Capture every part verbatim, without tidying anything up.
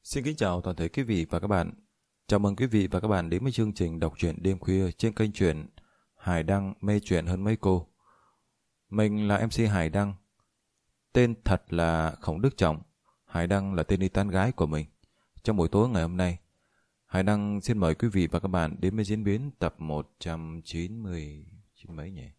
Xin kính chào toàn thể quý vị và các bạn. Chào mừng quý vị và các bạn đến với chương trình đọc truyện đêm khuya trên kênh truyện Hải Đăng mê truyện hơn mấy cô. Mình là em xê Hải Đăng. Tên thật là Khổng Đức Trọng. Hải Đăng là tên đi tán gái của mình. Trong buổi tối ngày hôm nay, Hải Đăng xin mời quý vị và các bạn đến với diễn biến tập một trăm chín mươi chín mấy nhỉ?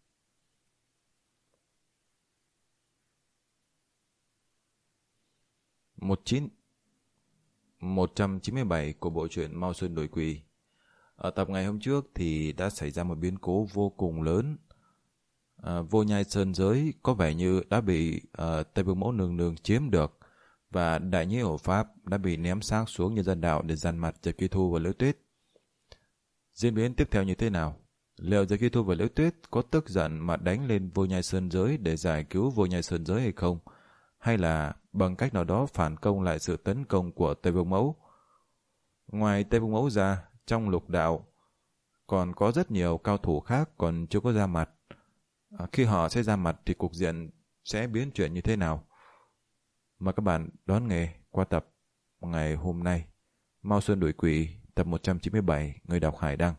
một chín một trăm chín mươi bảy của bộ truyện Mao Sơn Đổi Quỷ. Ở tập ngày hôm trước thì đã xảy ra một biến cố vô cùng lớn. À, Vô Nhai Sơn Giới có vẻ như đã bị uh, Tây Vương Mẫu Nương Nương chiếm được, và Đại Nhĩ Hộ Pháp đã bị ném xác xuống nhân dân đạo để dằn mặt Dược Kỳ Thu và Liễu Tuyết. Diễn biến tiếp theo như thế nào? Liệu Dược Kỳ Thu và Liễu Tuyết có tức giận mà đánh lên Vô Nhai Sơn Giới để giải cứu Vô Nhai Sơn Giới hay không? Hay là bằng cách nào đó phản công lại sự tấn công của Tây Vương Mẫu? Ngoài Tây Vương Mẫu ra, trong lục đạo còn có rất nhiều cao thủ khác còn chưa có ra mặt. À, khi họ sẽ ra mặt thì cục diện sẽ biến chuyển như thế nào? Mời các bạn đón nghe qua tập ngày hôm nay, Mao Sơn Đuổi Quỷ, tập một trăm chín mươi bảy, người đọc Hải Đăng.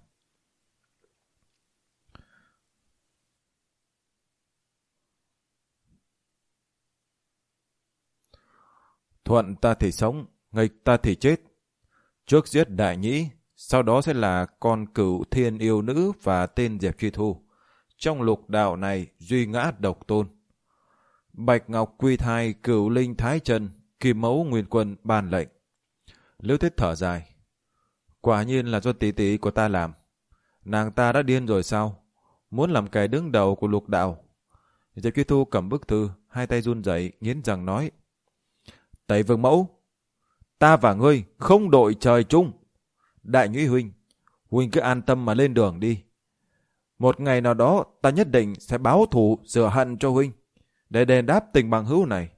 Thuận ta thì sống, nghịch ta thì chết. Trước giết Đại Nhĩ, sau đó sẽ là con Cửu Thiên Yêu Nữ và tên Diệp Truy Thu. Trong lục đạo này duy ngã độc tôn. Bạch Ngọc Quy Thai, Cửu Linh Thái Chân, Kim Mẫu Nguyên Quân ban lệnh. Liễu Tuyết thở dài. Quả nhiên là do tỷ tỷ của ta làm. Nàng ta đã điên rồi sao? Muốn làm kẻ đứng đầu của lục đạo. Diệp Truy Thu cầm bức thư, hai tay run rẩy, nghiến răng nói: Tây Vương Mẫu, ta và ngươi không đội trời chung. Đại Nhĩ huynh, huynh cứ an tâm mà lên đường đi. Một ngày nào đó ta nhất định sẽ báo thù rửa hận cho huynh, để đền đáp tình bằng hữu này.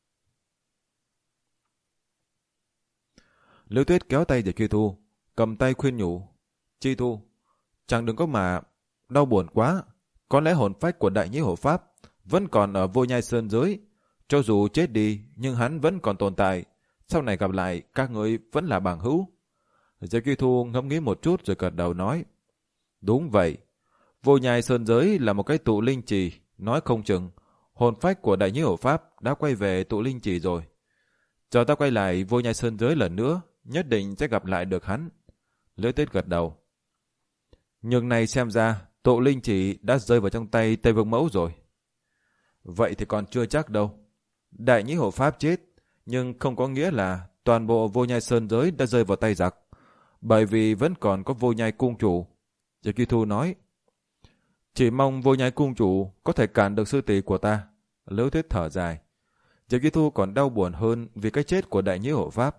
Liễu Tuyết kéo tay Diệp Truy Thu, cầm tay khuyên nhủ: Chi Thu, chẳng đừng có mà đau buồn quá. Có lẽ hồn phách của Đại Nhĩ Hộ Pháp vẫn còn ở Vô Nhai Sơn Giới. Cho dù chết đi, nhưng hắn vẫn còn tồn tại. Sau này gặp lại, các người vẫn là bằng hữu. Diệp Truy Thu ngẫm nghĩ một chút rồi gật đầu nói: Đúng vậy. Vô Nhai Sơn Giới là một cái tụ linh trì. Nói không chừng, hồn phách của Đại Nhĩ Hộ Pháp đã quay về tụ linh trì rồi. Chờ ta quay lại Vô Nhai Sơn Giới lần nữa, nhất định sẽ gặp lại được hắn. Liễu Tuyết gật đầu. Nhưng này xem ra, tụ linh trì đã rơi vào trong tay Tây Vương Mẫu rồi. Vậy thì còn chưa chắc đâu. Đại Nhĩ Hộ Pháp chết, nhưng không có nghĩa là toàn bộ Vô Nhai Sơn Giới đã rơi vào tay giặc, bởi vì vẫn còn có Vô Nhai Cung Chủ. Diệp Truy Thu nói: Chỉ mong Vô Nhai Cung Chủ có thể cản được sư tỷ của ta. Liễu Tuyết thở dài. Diệp Truy Thu còn đau buồn hơn vì cái chết của Đại Nhĩ Hộ Pháp.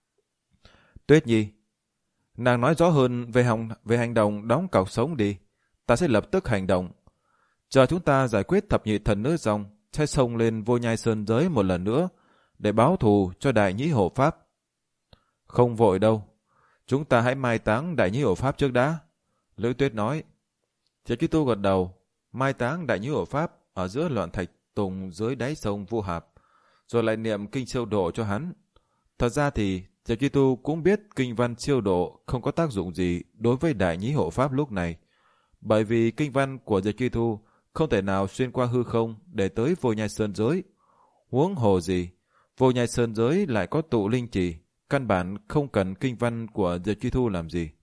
Tuyết Nhi, nàng nói rõ hơn về, hòng, về hành động đóng cọc sống đi. Ta sẽ lập tức hành động. Chờ chúng ta giải quyết thập nhị thần nữ xong, sẽ xông lên Vô Nhai Sơn Giới một lần nữa để báo thù cho Đại Nhĩ Hộ Pháp. Không vội đâu, chúng ta hãy mai táng Đại Nhĩ Hộ Pháp trước đã. Liễu Tuyết nói. Diệp Truy Thu gật đầu. Mai táng Đại Nhĩ Hộ Pháp ở giữa loạn thạch tùng dưới đáy sông Vu Hạp, rồi lại niệm kinh siêu độ cho hắn. Thật ra thì Diệp Truy Thu cũng biết kinh văn siêu độ không có tác dụng gì đối với Đại Nhĩ Hộ Pháp lúc này, bởi vì kinh văn của Diệp Truy Thu không thể nào xuyên qua hư không để tới Vô Nhai Sơn Giới. Huống hồ gì, Vô Nhai Sơn Giới lại có tụ linh trì, căn bản không cần kinh văn của Diệp Truy Thu làm gì.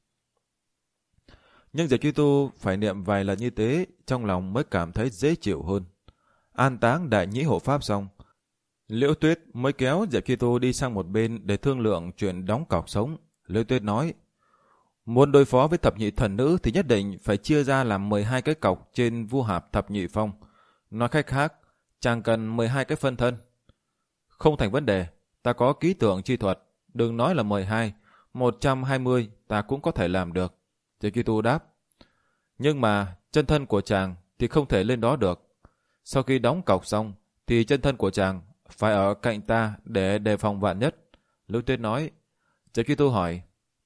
Nhưng Diệp Truy Thu phải niệm vài lần như thế, trong lòng mới cảm thấy dễ chịu hơn. An táng Đại Nhĩ Hộ Pháp xong, Liễu Tuyết mới kéo Diệp Truy Thu đi sang một bên để thương lượng chuyện đóng cọc sống. Liễu Tuyết nói: Muốn đối phó với thập nhị thần nữ thì nhất định phải chia ra làm mười hai cái cọc trên Vu Hạp thập nhị phong. Nói cách khác, chàng cần mười hai cái phân thân. Không thành vấn đề, ta có ký tưởng chi thuật, đừng nói là mười hai, một trăm hai mươi ta cũng có thể làm được. Diệp Truy Thu đáp. Nhưng mà chân thân của chàng thì không thể lên đó được. Sau khi đóng cọc xong thì chân thân của chàng phải ở cạnh ta để đề phòng vạn nhất. Liễu Tuyết nói. Diệp Truy Thu hỏi: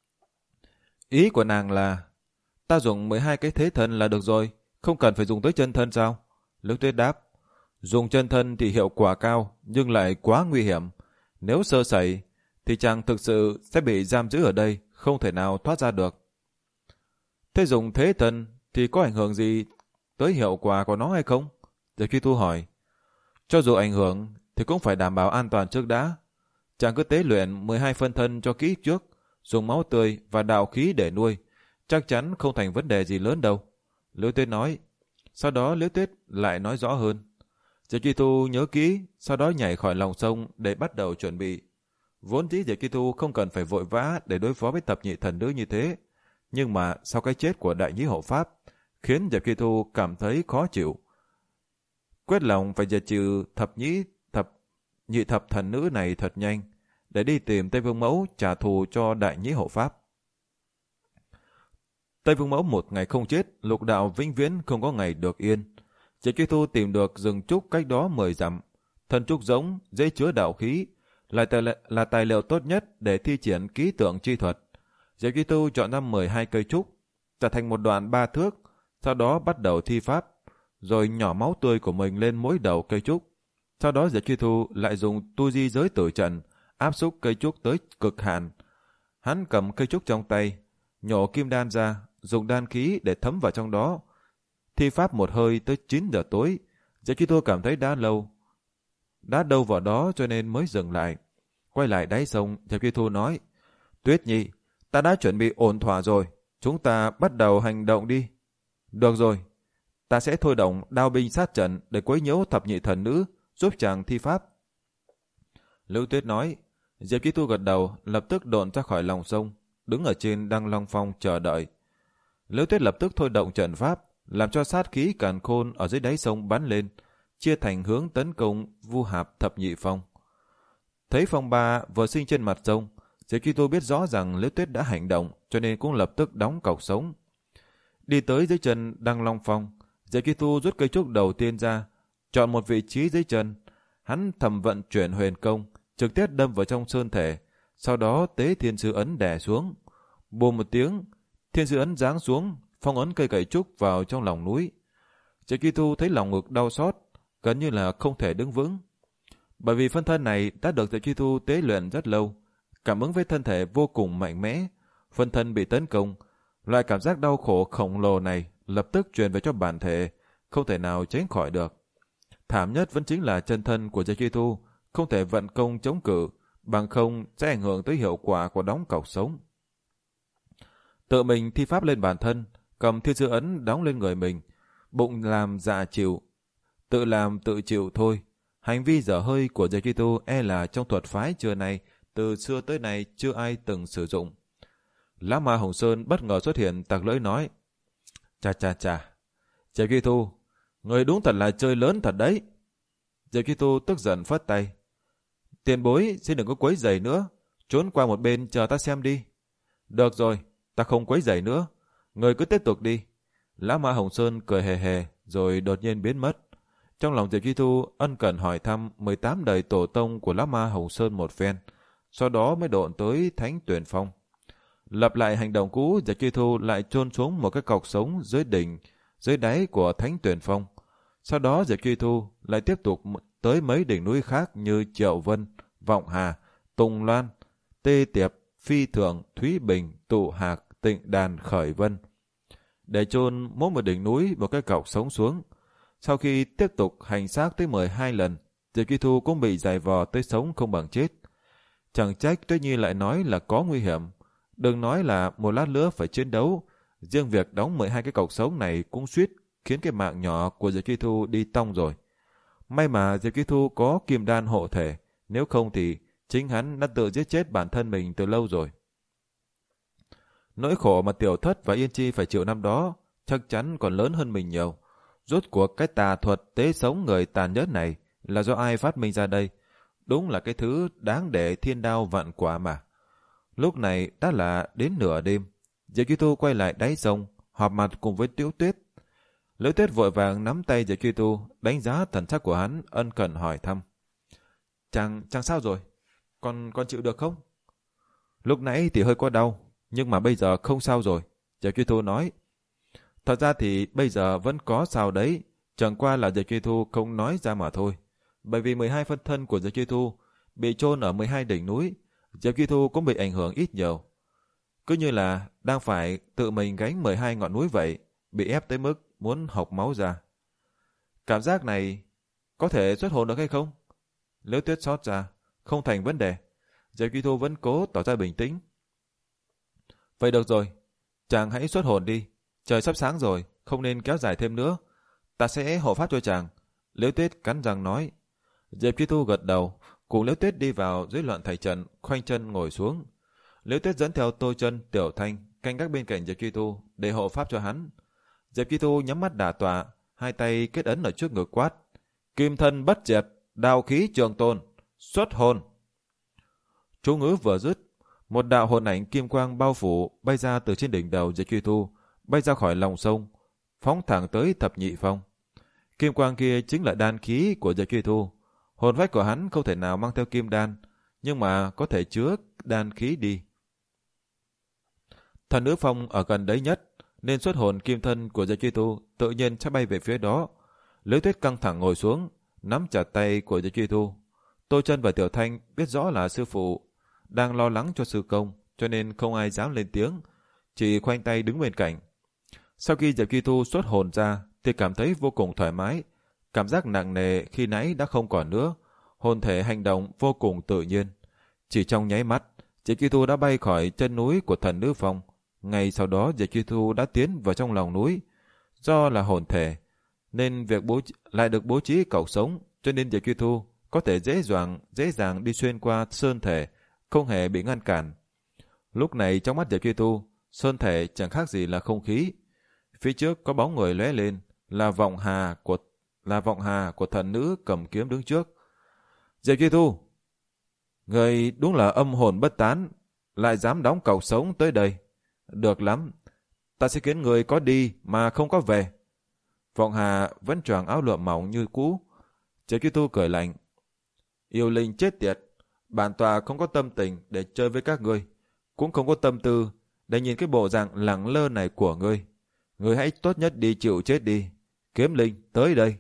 Ý của nàng là ta dùng mười hai cái thế thân là được rồi, không cần phải dùng tới chân thân sao? Liễu Tuyết đáp. Dùng chân thân thì hiệu quả cao, nhưng lại quá nguy hiểm. Nếu sơ sẩy thì chàng thực sự sẽ bị giam giữ ở đây, không thể nào thoát ra được. Thế dùng thế thần thì có ảnh hưởng gì tới hiệu quả của nó hay không? Diệp Truy Thu hỏi. Cho dù ảnh hưởng thì cũng phải đảm bảo an toàn trước đã. Chàng cứ tế luyện mười hai phân thân cho kỹ trước, dùng máu tươi và đạo khí để nuôi, chắc chắn không thành vấn đề gì lớn đâu. Liễu Tuyết nói. Sau đó Liễu Tuyết lại nói rõ hơn. Diệp Truy Thu nhớ kỹ, sau đó nhảy khỏi lòng sông để bắt đầu chuẩn bị. Vốn dĩ Diệp Truy Thu không cần phải vội vã để đối phó với thập nhị thần nữ như thế, nhưng mà sau cái chết của đại nhĩ hộ pháp, khiến Diệp Truy Thu cảm thấy khó chịu. Quyết lòng phải diệt trừ thập nhĩ thập nhị thập thần nữ này thật nhanh, để đi tìm Tây Vương Mẫu trả thù cho đại nhĩ hộ pháp. Tây Vương Mẫu một ngày không chết, lục đạo vĩnh viễn không có ngày được yên. Diệp Truy Thu tìm được rừng trúc cách đó mười dặm, thần trúc giống, dễ chứa đạo khí, là tài, là tài liệu tốt nhất để thi triển ký tượng chi thuật. Diệp Truy Thu chọn ra mười hai cây trúc, trở thành một đoạn ba thước, sau đó bắt đầu thi pháp, rồi nhỏ máu tươi của mình lên mỗi đầu cây trúc. Sau đó Diệp Truy Thu lại dùng tu di giới tử trận áp xúc cây trúc tới cực hạn. Hắn cầm cây trúc trong tay, nhổ kim đan ra, dùng đan khí để thấm vào trong đó. Thi pháp một hơi tới chín giờ tối, Diệp Truy Thu cảm thấy đã lâu, đã đâu vào đó cho nên mới dừng lại. Quay lại đáy sông, Diệp Truy Thu nói, Tuyết Nhi, ta đã chuẩn bị ổn thỏa rồi, chúng ta bắt đầu hành động đi. Được rồi, ta sẽ thôi động đao binh sát trận để quấy nhiễu thập nhị thần nữ, giúp chàng thi pháp. Liễu Tuyết nói. Diệp Truy Thu gật đầu, lập tức độn ra khỏi lòng sông, đứng ở trên Đăng Long Phong chờ đợi. Liễu Tuyết lập tức thôi động trận pháp, làm cho sát khí càn khôn ở dưới đáy sông bắn lên, chia thành hướng tấn công Vu Hạp thập nhị phong. Thấy phong ba vừa sinh trên mặt sông, Diệp Truy Thu biết rõ rằng Liễu Tuyết đã hành động, cho nên cũng lập tức đóng cọc sống. Đi tới dưới chân Đăng Long Phong, Diệp Truy Thu rút cây trúc đầu tiên ra, chọn một vị trí dưới chân. Hắn thầm vận chuyển huyền công, trực tiếp đâm vào trong sơn thể, sau đó tế thiên sư ấn đè xuống. Bùm một tiếng, thiên sư ấn giáng xuống, phong ấn cây cậy trúc vào trong lòng núi. Diệp Truy Thu thấy lòng ngực đau xót, gần như là không thể đứng vững. Bởi vì phân thân này đã được Diệp Truy Thu tế luyện rất lâu, cảm ứng với thân thể vô cùng mạnh mẽ. Phân thân bị tấn công, loại cảm giác đau khổ khổng lồ này lập tức truyền về cho bản thể, không thể nào tránh khỏi được. Thảm nhất vẫn chính là chân thân của Diệp Truy Thu, không thể vận công chống cự, bằng không sẽ ảnh hưởng tới hiệu quả của đóng cọc sống. Tự mình thi pháp lên bản thân, cầm thiên sư ấn đóng lên người mình, bụng làm dạ chịu, tự làm tự chịu thôi. Hành vi dở hơi của Diệp Truy Thu e là trong thuật phái trưa này, từ xưa tới nay chưa ai từng sử dụng. Lão Ma Hồng Sơn bất ngờ xuất hiện, tặc lưỡi nói, chà chà chà, Diệp Truy Thu, người đúng thật là chơi lớn thật đấy. Diệp Truy Thu tức giận phất tay, tiền bối xin đừng có quấy rầy nữa, trốn qua một bên chờ ta xem đi. Được rồi, ta không quấy rầy nữa, người cứ tiếp tục đi. Lão Ma Hồng Sơn cười hề hề rồi đột nhiên biến mất. Trong lòng Diệp Truy Thu ân cần hỏi thăm mười tám đời tổ tông của Lão Ma Hồng Sơn một phen, sau đó mới độn tới Thánh Tuyển Phong. Lặp lại hành động cũ, Diệp Truy Thu lại chôn xuống một cái cọc sống dưới đỉnh, dưới đáy của Thánh Tuyển Phong. Sau đó Diệp Truy Thu lại tiếp tục tới mấy đỉnh núi khác như Triệu Vân, Vọng Hà, Tùng Loan, Tê Tiệp, Phi Thượng, Thúy Bình, Tụ Hạc, Tịnh Đàn, Khởi Vân, để chôn mỗi một đỉnh núi một cái cọc sống xuống. Sau khi tiếp tục hành xác tới mười hai lần, Diệp Truy Thu cũng bị giày vò tới sống không bằng chết. Chẳng trách Tuyết Nhi lại nói là có nguy hiểm. Đừng nói là một lát nữa phải chiến đấu, riêng việc đóng mười hai cái cọc sống này cũng suýt khiến cái mạng nhỏ của Diệp Truy Thu đi tong rồi. May mà Diệp Truy Thu có kim đan hộ thể, nếu không thì chính hắn đã tự giết chết bản thân mình từ lâu rồi. Nỗi khổ mà Tiểu Thất và Yên Chi phải chịu năm đó chắc chắn còn lớn hơn mình nhiều. Rốt cuộc cái tà thuật tế sống người tàn nhẫn này là do ai phát minh ra đây? Đúng là cái thứ đáng để thiên đao vạn quả mà. Lúc này đã là đến nửa đêm, Diệp Truy Thu quay lại đáy sông, họp mặt cùng với Liễu Tuyết. Liễu Tuyết vội vàng nắm tay Diệp Truy Thu, đánh giá thần sắc của hắn, ân cần hỏi thăm. Chàng, chàng sao rồi? Con, con chịu được không? Lúc nãy thì hơi có đau, nhưng mà bây giờ không sao rồi, Diệp Truy Thu nói. Thật ra thì bây giờ vẫn có sao đấy, chẳng qua là Diệp Truy Thu không nói ra mà thôi. Bởi vì mười hai phân thân của Diệp Truy Thu bị chôn ở mười hai đỉnh núi, Diệp Chi Thu cũng bị ảnh hưởng ít nhiều. Cứ như là đang phải tự mình gánh mười hai ngọn núi vậy, bị ép tới mức muốn hộc máu ra. Cảm giác này có thể xuất hồn được hay không? Liễu Tuyết xót ra, không thành vấn đề. Diệp Chi Thu vẫn cố tỏ ra bình tĩnh. Vậy được rồi, chàng hãy xuất hồn đi. Trời sắp sáng rồi, không nên kéo dài thêm nữa. Ta sẽ hộ pháp cho chàng. Liễu Tuyết cắn răng nói. Diệp Chi Thu gật đầu, cùng Liễu Tuyết đi vào dưới loạn thạch trận, khoanh chân ngồi xuống. Liễu Tuyết dẫn theo Tô Chân, Tiểu Thanh canh gác bên cạnh Diệp Chi Thu để hộ pháp cho hắn. Diệp Chi Thu nhắm mắt đả tọa, hai tay kết ấn ở trước ngực quát: Kim thân bất diệt, đao khí trường tồn, xuất hồn. Chú ngữ vừa dứt, một đạo hồn ảnh kim quang bao phủ bay ra từ trên đỉnh đầu Diệp Chi Thu, bay ra khỏi lòng sông, phóng thẳng tới thập nhị phong. Kim quang kia chính là đan khí của Diệp Chi Thu. Hồn phách của hắn không thể nào mang theo kim đan, nhưng mà có thể chứa đan khí đi. Thần nữ phong ở gần đấy nhất, nên xuất hồn kim thân của Diệp Chi Thu tự nhiên sẽ bay về phía đó. Liễu Tuyết căng thẳng ngồi xuống, nắm chặt tay của Diệp Chi Thu. Tô Chân và Tiểu Thanh biết rõ là sư phụ đang lo lắng cho sư công, cho nên không ai dám lên tiếng, chỉ khoanh tay đứng bên cạnh. Sau khi Diệp Chi Thu xuất hồn ra thì cảm thấy vô cùng thoải mái, cảm giác nặng nề khi nãy đã không còn nữa, hồn thể hành động vô cùng tự nhiên. Chỉ trong nháy mắt, Diệp Chi Thu đã bay khỏi chân núi của thần nữ phong. Ngay sau đó Diệp Chi Thu đã tiến vào trong lòng núi. Do là hồn thể, nên việc bố lại được bố trí cọc sống, cho nên Diệp Chi Thu có thể dễ dàng dễ dàng đi xuyên qua sơn thể, không hề bị ngăn cản. Lúc này trong mắt Diệp Chi Thu, sơn thể chẳng khác gì là không khí. Phía trước có bóng người lóe lên, là vọng hà của là vọng hà của thần nữ cầm kiếm đứng trước. Diệp Chi Thu, người đúng là âm hồn bất tán, lại dám đóng cọc sống tới đây. Được lắm, ta sẽ khiến người có đi mà không có về. Vọng hà vẫn choàng áo lụa mỏng như cũ. Diệp Chi Thu cười lạnh. Yêu linh chết tiệt, bản tòa không có tâm tình để chơi với các ngươi, cũng không có tâm tư để nhìn cái bộ dạng lẳng lơ này của ngươi. Ngươi hãy tốt nhất đi chịu chết đi. Kiếm linh, tới đây.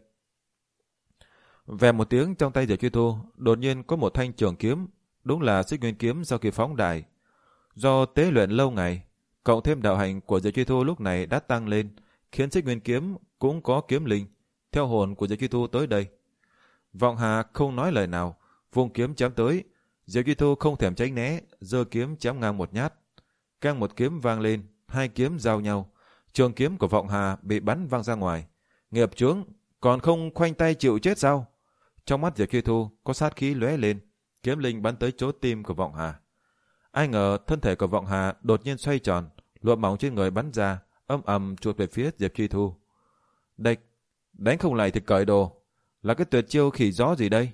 Về một tiếng, trong tay Diệp Chi Thu đột nhiên có một thanh trường kiếm, đúng là Xích Nguyên kiếm sau khi phóng đài. Do tế luyện lâu ngày, cộng thêm đạo hành của Diệp Chi Thu lúc này đã tăng lên, khiến Xích Nguyên kiếm cũng có kiếm linh, theo hồn của Diệp Chi Thu tới đây. Vọng Hà không nói lời nào, vung kiếm chém tới. Diệp Chi Thu không thèm tránh né, giơ kiếm chém ngang một nhát. Cang một kiếm vang lên, hai kiếm giao nhau. Trường kiếm của Vọng Hà bị bắn văng ra ngoài. Nghiệp chướng, còn không khoanh tay chịu chết sao? Trong mắt Diệp Chi Thu có sát khí lóe lên, kiếm linh bắn tới chỗ tim của Vọng Hà. Ai ngờ thân thể của Vọng Hà đột nhiên xoay tròn, lụa mỏng trên người bắn ra, âm ầm chuột về phía Diệp Chi Thu. Địch, đánh không lại thì cởi đồ, là cái tuyệt chiêu khỉ gió gì đây?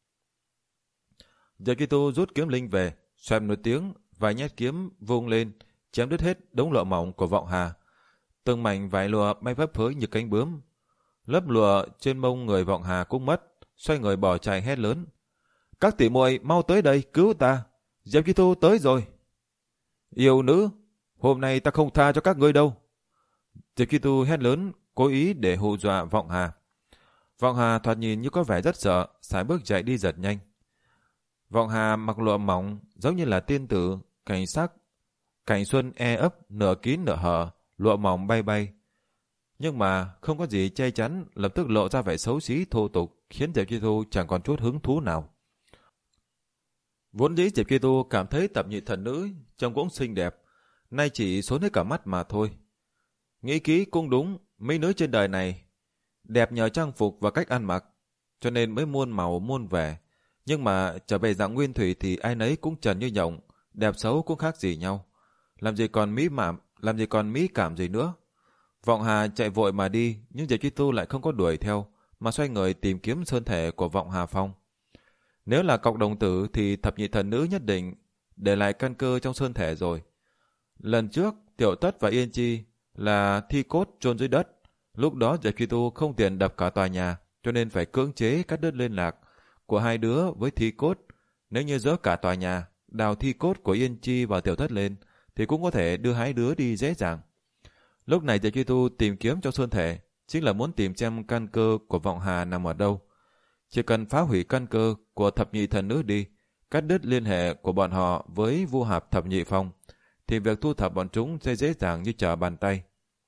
Diệp Chi Thu rút kiếm linh về, xoẹt một tiếng, vài nhát kiếm vung lên, chém đứt hết đống lụa mỏng của Vọng Hà. Từng mảnh vải lụa bay phấp phới như cánh bướm. Lớp lụa trên mông người Vọng Hà cũng mất, xoay người bỏ chạy hét lớn. Các tỷ muội mau tới đây cứu ta, Diệp Chi Thu tới rồi. Yêu nữ, hôm nay ta không tha cho các ngươi đâu. Diệp Chi Thu hét lớn, cố ý để hù dọa Vọng Hà. Vọng Hà thoạt nhìn như có vẻ rất sợ, sải bước chạy đi giật nhanh. Vọng Hà mặc lụa mỏng giống như là tiên tử, cảnh sắc, cảnh xuân e ấp, nửa kín nửa hở, lụa mỏng bay bay. Nhưng mà không có gì che chắn, lập tức lộ ra vẻ xấu xí thô tục, khiến Diệp Chi Thu chẳng còn chút hứng thú nào. Vốn dĩ Diệp Chi Thu cảm thấy Thập Nhị thần nữ trông cũng xinh đẹp, nay chỉ xốn hết cả mắt mà thôi. Nghĩ kỹ cũng đúng, mấy nữ trên đời này đẹp nhờ trang phục và cách ăn mặc, cho nên mới muôn màu muôn vẻ. Nhưng mà trở về dạng nguyên thủy thì ai nấy cũng trần như nhộng, đẹp xấu cũng khác gì nhau. Làm gì còn mỹ mạm, làm gì còn mỹ cảm gì nữa. Vọng Hà chạy vội mà đi, nhưng Diệp Chi Thu lại không có đuổi theo, mà xoay người tìm kiếm sơn thể của Vọng Hà Phong. Nếu là cọc đồng tử thì Thập Nhị thần nữ nhất định để lại căn cơ trong sơn thể rồi. Lần trước Tiểu Tất và Yên Chi là thi cốt chôn dưới đất, lúc đó Diệp Chi Thu không tiền đập cả tòa nhà, cho nên phải cưỡng chế cắt đứt liên lạc của hai đứa với thi cốt. Nếu như dỡ cả tòa nhà, đào thi cốt của Yên Chi và Tiểu Tất lên, thì cũng có thể đưa hai đứa đi dễ dàng. Lúc này Diệp Chi Thu tìm kiếm trong sơn thể, chính là muốn tìm xem căn cơ của Vọng Hà nằm ở đâu. Chỉ cần phá hủy căn cơ của Thập Nhị thần nữ đi, cắt đứt liên hệ của bọn họ với Vu Hạp Thập Nhị Phong, thì việc thu thập bọn chúng sẽ dễ dàng như trở bàn tay.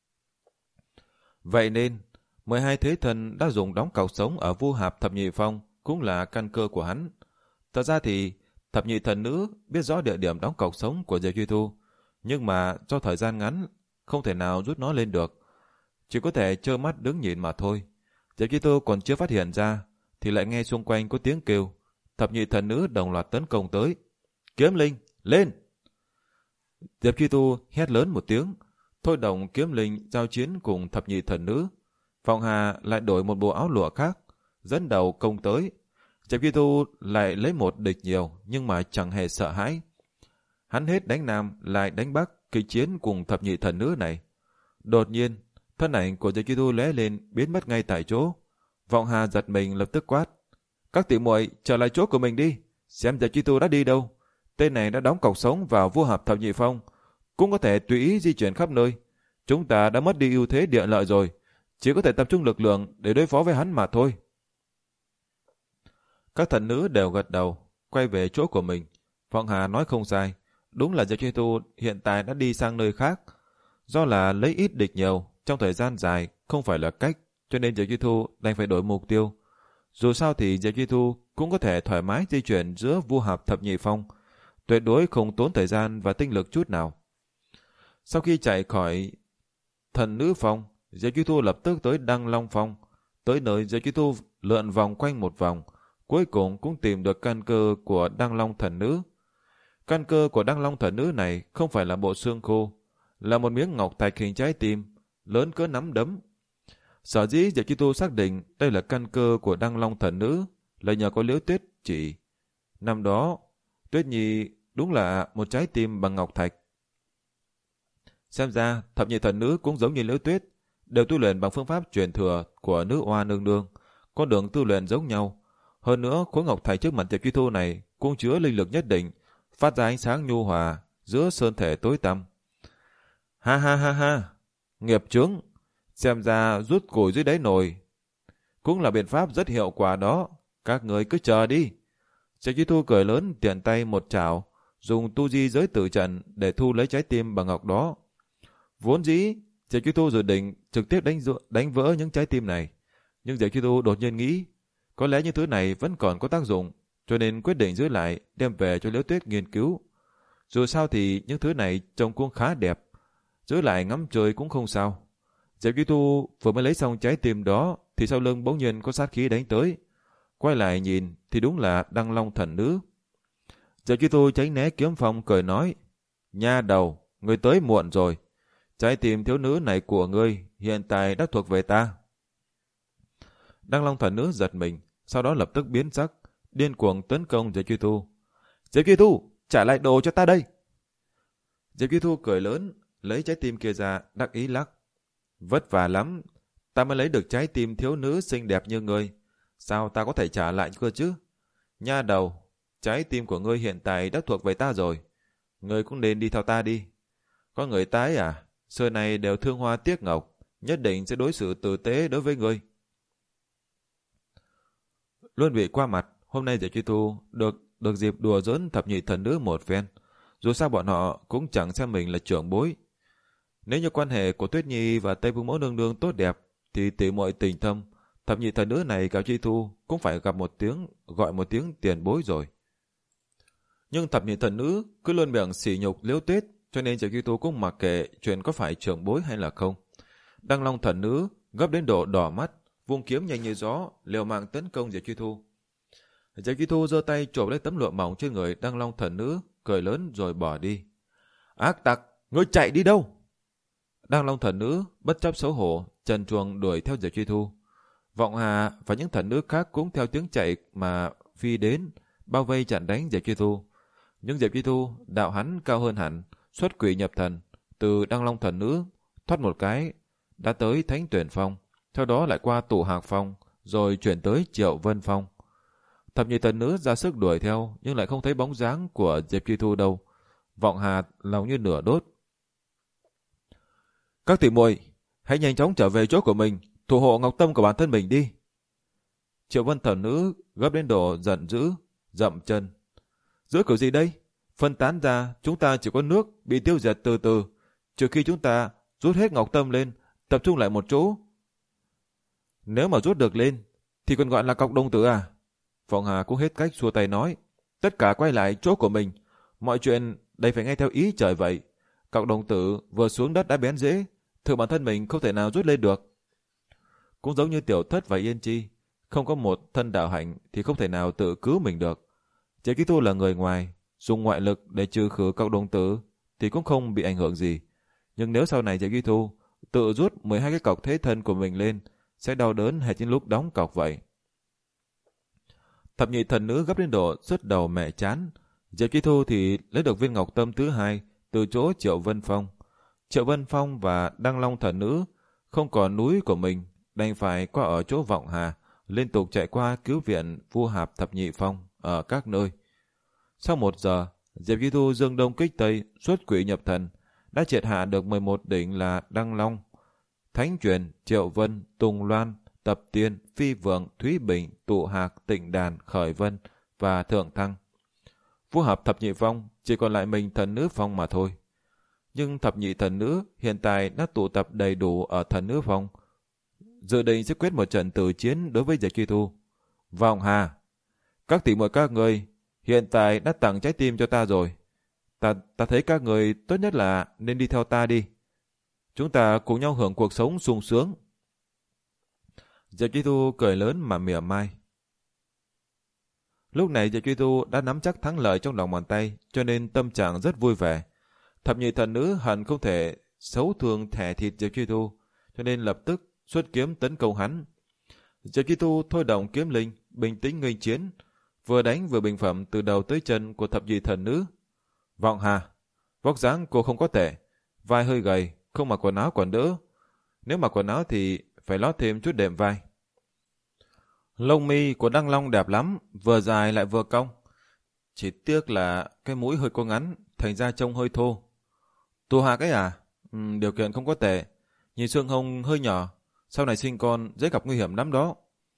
Vậy nên, mười hai thế thần đã dùng đóng cọc sống ở Vu Hạp Thập Nhị Phong cũng là căn cơ của hắn. Thật ra thì Thập Nhị Thần Nữ biết rõ địa điểm đóng cọc sống của Diệp Truy Thu, nhưng mà do thời gian ngắn không thể nào rút nó lên được, chỉ có thể trơ mắt đứng nhìn mà thôi. Diệp Truy Thu còn chưa phát hiện ra thì lại nghe xung quanh có tiếng kêu. Thập Nhị Thần Nữ đồng loạt tấn công tới. Kiếm Linh, lên! Diệp Truy Thu hét lớn một tiếng, thôi động Kiếm Linh giao chiến cùng Thập Nhị Thần Nữ. Phong Hà lại đổi một bộ áo lụa khác, dẫn đầu công tới. Diệp Truy Thu lại lấy một địch nhiều, nhưng mà chẳng hề sợ hãi. Hắn hết đánh Nam lại đánh Bắc, kịch chiến cùng Thập Nhị Thần Nữ này. Đột nhiên, thân ảnh của Diệp Truy Thu lóe lên biến mất ngay tại chỗ. Vọng Hà giật mình lập tức quát: các tỷ muội trở lại chỗ của mình đi, xem Diệp Truy Thu đã đi đâu. Tên này đã đóng cọc sống vào Vu Hạp Thập Nhị Phong, cũng có thể tùy ý di chuyển khắp nơi. Chúng ta đã mất đi ưu thế địa lợi rồi, chỉ có thể tập trung lực lượng để đối phó với hắn mà thôi. Các thần nữ đều gật đầu, quay về chỗ của mình. Vọng Hà nói không sai, đúng là Diệp Truy Thu hiện tại đã đi sang nơi khác. Do là lấy ít địch nhiều trong thời gian dài không phải là cách, cho nên Diệp Truy Thu đành phải đổi mục tiêu. Dù sao thì Diệp Truy Thu cũng có thể thoải mái di chuyển giữa Vu Hạp Thập Nhị Phong, tuyệt đối không tốn thời gian và tinh lực chút nào. Sau khi chạy khỏi Thần Nữ Phong, Diệp Truy Thu lập tức tới Đăng Long Phong. Tới nơi, Diệp Truy Thu lượn vòng quanh một vòng, cuối cùng cũng tìm được căn cơ của Đăng Long Thần Nữ. Căn cơ của Đăng Long Thần Nữ này không phải là bộ xương khô, là một miếng ngọc thạch hình trái tim, lớn cỡ nắm đấm. Sở dĩ Diệp Truy Thu xác định đây là căn cơ của Đăng Long Thần Nữ là nhờ có Liễu Tuyết chỉ. Năm đó, Tuyết Nhi đúng là một trái tim bằng ngọc thạch. Xem ra, Thập Nhị Thần Nữ cũng giống như Liễu Tuyết, đều tu luyện bằng phương pháp truyền thừa của Nữ Oa Nương Nương, có đường tu luyện giống nhau. Hơn nữa, khối ngọc thạch trước mặt Diệp Truy Thu này cũng chứa linh lực nhất định, phát ra ánh sáng nhu hòa giữa sơn thể tối tăm. Ha ha ha ha, nghiệp chướng, xem ra rút củi dưới đáy nồi cũng là biện pháp rất hiệu quả đó, các người cứ chờ đi. Diệp Truy Thu cười lớn, tiện tay một chảo, dùng tu di giới tử trận để thu lấy trái tim bằng ngọc đó. Vốn dĩ Diệp Truy Thu dự định trực tiếp đánh, đánh vỡ những trái tim này, nhưng Diệp Truy Thu đột nhiên nghĩ có lẽ những thứ này vẫn còn có tác dụng, cho nên quyết định giữ lại đem về cho Liễu Tuyết nghiên cứu. Dù sao thì những thứ này trông cũng khá đẹp, giữ lại ngắm chơi cũng không sao. Diệp Truy Thu vừa mới lấy xong trái tim đó thì sau lưng bỗng nhiên có sát khí đánh tới. Quay lại nhìn thì đúng là Đăng Long Thần Nữ. Diệp Truy Thu tránh né kiếm phong cười nói: nha đầu, ngươi tới muộn rồi. Trái tim thiếu nữ này của ngươi hiện tại đã thuộc về ta. Đăng Long Thần Nữ giật mình, sau đó lập tức biến sắc, điên cuồng tấn công Diệp Truy Thu. Diệp Truy Thu, trả lại đồ cho ta đây. Diệp Truy Thu cười lớn, lấy trái tim kia ra, đắc ý lắc. Vất vả lắm, ta mới lấy được trái tim thiếu nữ xinh đẹp như ngươi, sao ta có thể trả lại cơ chứ? Nha đầu, trái tim của ngươi hiện tại đã thuộc về ta rồi, ngươi cũng nên đi theo ta đi. Có người tái à, xưa này đều thương hoa tiếc ngọc, nhất định sẽ đối xử tử tế đối với ngươi. Luôn bị qua mặt, hôm nay Diệp Truy Thu được được dịp đùa giỡn Thập Nhị Thần Nữ một phen. Dù sao bọn họ cũng chẳng xem mình là trưởng bối. Nếu như quan hệ của Tuyết Nhi và Tây Vương Mẫu Nương Nương tốt đẹp, thì tỷ muội tình thâm, Thập Nhị Thần Nữ này gặp Truy Thu cũng phải gặp một tiếng, gọi một tiếng tiền bối rồi. Nhưng Thập Nhị Thần Nữ cứ luôn miệng sỉ nhục Liễu Tuyết, cho nên Diệp Truy Thu cũng mặc kệ chuyện có phải trưởng bối hay là không. Đăng Long Thần Nữ gấp đến độ đỏ mắt, vung kiếm nhanh như gió, liều mạng tấn công Diệp Truy Thu. Diệp Truy Thu giơ tay chộp lấy tấm lụa mỏng trên người Đăng Long Thần Nữ, cười lớn rồi bỏ đi. Ác tặc, ngươi chạy đi đâu? Đăng Long Thần Nữ bất chấp xấu hổ, trần truồng đuổi theo Diệp Truy Thu. Vọng Hà và những thần nữ khác cũng theo tiếng chạy mà phi đến, bao vây chặn đánh Diệp Truy Thu. Nhưng Diệp Truy Thu đạo hắn cao hơn hẳn, xuất quỷ nhập thần, từ Đăng Long Thần Nữ thoát một cái đã tới Thánh Tuyển Phong, theo đó lại qua Tụ Hạc Phong, rồi chuyển tới Triệu Vân Phong. Thập Nhị Thần Nữ ra sức đuổi theo, nhưng lại không thấy bóng dáng của Diệp Truy Thu đâu. Vọng Hà lòng như nửa đốt. Các tỷ muội, hãy nhanh chóng trở về chỗ của mình, thủ hộ ngọc tâm của bản thân mình đi. Triệu Vân Thần Nữ gấp đến độ giận dữ, dậm chân. Giữa kiểu gì đây? Phân tán ra, chúng ta chỉ có nước bị tiêu diệt từ từ, trừ khi chúng ta rút hết Ngọc Tâm lên, tập trung lại một chỗ. Nếu mà rút được lên, thì còn gọi là cọc đồng tử à? Vọng Hà cũng hết cách xua tay nói. Tất cả quay lại chỗ của mình. Mọi chuyện đây phải nghe theo ý trời vậy. Cọc đồng tử vừa xuống đất đã bén rễ, thử bản thân mình không thể nào rút lên được. Cũng giống như Tiểu Thất và Yên Chi, không có một thân đạo hạnh thì không thể nào tự cứu mình được. Chỉ Ký Tu là người ngoài, dùng ngoại lực để trừ khử cọc đồng tử thì cũng không bị ảnh hưởng gì. Nhưng nếu sau này Chỉ Ký Tu tự rút mười hai cái cọc thế thân của mình lên, sẽ đau đớn hệt như lúc đóng cọc vậy. Thập nhị thần nữ gấp đến độ rứt đầu mẹ chán. Diệp Chi Thu thì lấy được viên ngọc tâm thứ hai từ chỗ Triệu Vân Phong. Triệu Vân Phong và Đăng Long thần nữ không còn núi của mình, đành phải qua ở chỗ Vọng Hà, liên tục chạy qua cứu viện vua Hạp Thập Nhị Phong ở các nơi. Sau một giờ, Diệp Chi Thu dương đông kích tây, xuất quỷ nhập thần, đã triệt hạ được mười một đỉnh là Đăng Long, Thánh Truyền, Triệu Vân, Tùng Loan, Tập Tiên, Phi Vượng, Thúy Bình, Tụ Hạc, Tịnh Đàn, Khởi Vân và Thượng Thăng. Vua Hạp Thập Nhị Phong chỉ còn lại mình thần nữ phong mà thôi. Nhưng thập nhị thần nữ hiện tại đã tụ tập đầy đủ ở thần nữ phong, dự định sẽ quyết một trận tử chiến đối với Diệp Chi Thu. Vọng Hà, các tỷ muội các người hiện tại đã tặng trái tim cho ta rồi. Ta ta thấy các người tốt nhất là nên đi theo ta đi. Chúng ta cùng nhau hưởng cuộc sống sung sướng. Diệp Chi Thu cười lớn mà mỉa mai. Lúc này Diệp Chi Thu đã nắm chắc thắng lợi trong lòng bàn tay, cho nên tâm trạng rất vui vẻ. Thập nhị thần nữ hận không thể xấu thương thẻ thịt Diệp Chi Thu, cho nên lập tức xuất kiếm tấn công hắn. Diệp Chi Thu thôi động kiếm linh, bình tĩnh nghênh chiến, vừa đánh vừa bình phẩm từ đầu tới chân của thập nhị thần nữ. Vọng Hà, vóc dáng cô không có tệ, vai hơi gầy, không mặc quần áo còn đỡ. Nếu mặc quần áo thì phải lót thêm chút đệm vai. Lông mi của Đăng Long đẹp lắm, vừa dài lại vừa cong. Chỉ tiếc là cái mũi hơi có ngắn, thành ra trông hơi thô. Tù Hạc ấy à? Ừ, điều kiện không có tệ. Nhìn xương hông hơi nhỏ, sau này sinh con dễ gặp nguy hiểm lắm đó.